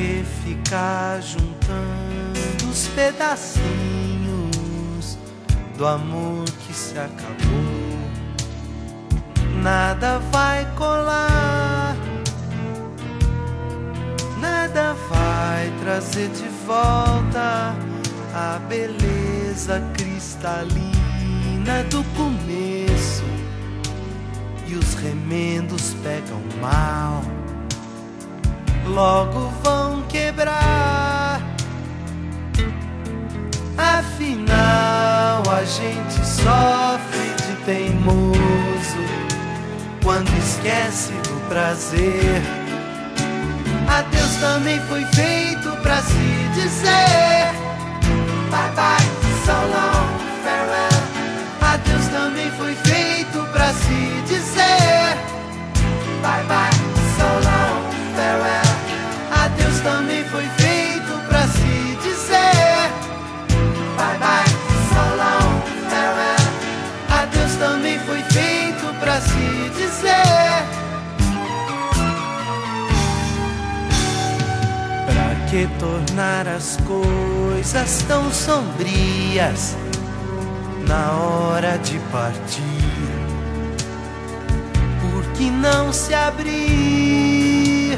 que ficar juntando os pedacinhos do amor que se acabou? Nada vai colar, nada vai trazer de volta a beleza cristalina do começo. E os remendos pegam mal, logo vão quebrar. Afinal a gente sofre de teimoso quando esquece do prazer. Adeus também foi feito pra se dizer bye bye, so long, farewell. Adeus também foi feito pra se dizer bye bye, so long, farewell. Adeus também foi feito pra se dizer bye bye, so long, farewell. Adeus também foi feito pra se dizer. Pra que tornar as coisas tão sombrias na hora de partir? Por que não se abrir?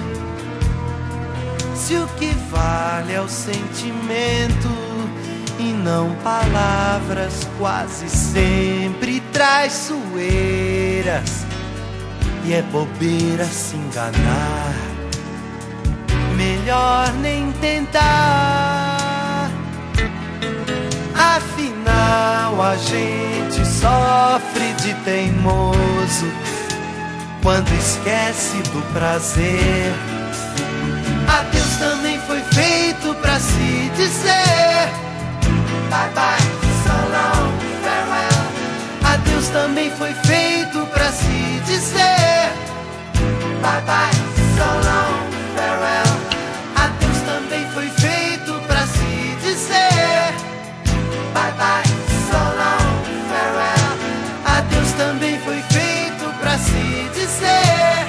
Se o que vale é o sentimento e não palavras quase sempre traiçoeiras. E é bobeira se enganar, melhor nem tentar. Afinal a gente sofre de teimoso quando esquece do prazer. Adeus também foi feito pra se dizer bye bye, so long, farewell. Adeus também foi feito pra se dizer bye bye, so long, farewell. Adeus também foi feito pra se dizer bye bye, so long, farewell. Adeus também foi feito pra se dizer.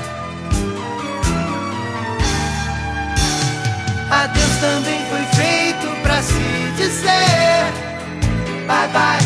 Adeus também foi feito pra se dizer bye bye.